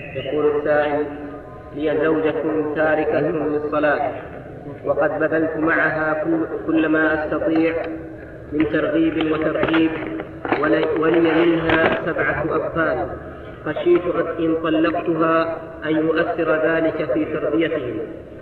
يقول السائل: لي زوجة تاركة للصلاة، وقد بذلت معها كل ما أستطيع من ترغيب وترهيب، ولي منها 7 أطفال، خشيت إن طلقتها أن يؤثر ذلك في تربيتهم.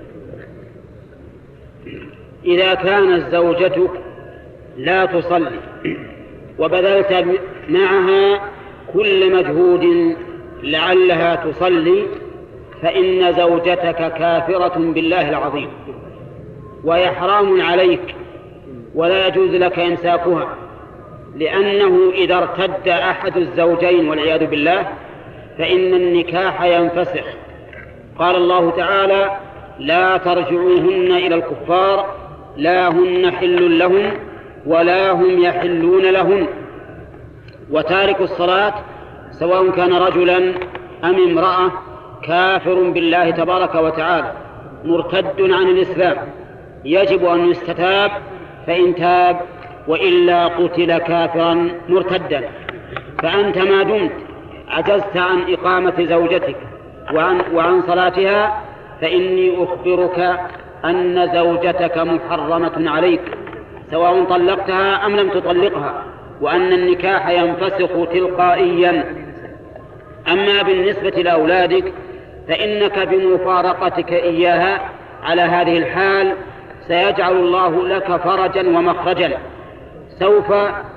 إذا كانت زوجتك لا تصلي وبذلت معها كل مجهود لعلها تصلي، فإن زوجتك كافرة بالله العظيم، وهي حرام عليك ولا يجوز لك إمساكها، لأنه إذا ارتد أحد الزوجين والعياذ بالله فإن النكاح ينفسخ. قال الله تعالى: لا ترجعوهن إلى الكفار، لا هن حل لهم ولا هم يحلون لهن. وتارك الصلاة سواء كان رجلا أم امرأة كافر بالله تبارك وتعالى مرتد عن الإسلام، يجب أن يستتاب، فإن تاب وإلا قتل كافرا مرتدا. فأنت ما دمت عجزت عن إقامة زوجتك وعن صلاتها، فإني أخبرك أن زوجتك محرمة عليك سواء طلقتها أم لم تطلقها، وأن النكاح ينفسخ تلقائيا. أما بالنسبة لأولادك فإنك بمفارقتك إياها على هذه الحال سيجعل الله لك فرجا ومخرجا. سوف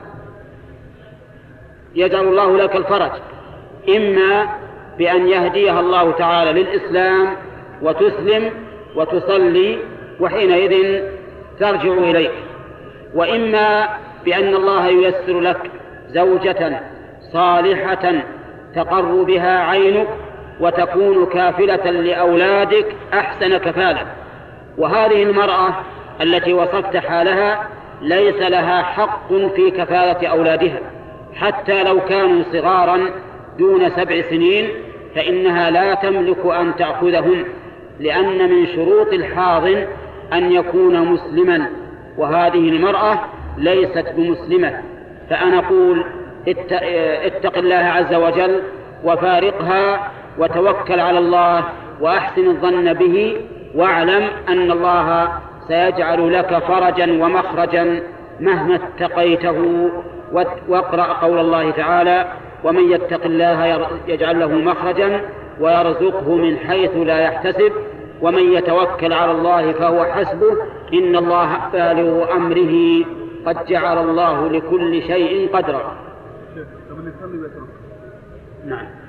يجعل الله لك الفرج، إما بأن يهديها الله تعالى للإسلام وتسلم وتصلي وحينئذ ترجع إليك، وإما بأن الله ييسر لك زوجة صالحة تقر بها عينك وتكون كافلة لأولادك أحسن كفالة. وهذه المرأة التي وصفت حالها ليس لها حق في كفالة أولادها، حتى لو كانوا صغارا دون 7 سنين فإنها لا تملك أن تأخذهم، لأن من شروط الحاضن أن يكون مسلما، وهذه المرأة ليست بمسلمة. فأنا أقول اتق الله عز وجل وفارقها وتوكل على الله وأحسن الظن به، واعلم أن الله سيجعل لك فرجا ومخرجا مهما اتقيته. واقرأ قول الله تعالى: ومن يتق الله يجعل له مخرجا ويرزقه من حيث لا يحتسب ومن يتوكل على الله فهو حسبه إن الله بالغ أمره قد جعل الله لكل شيء قدرا. نعم.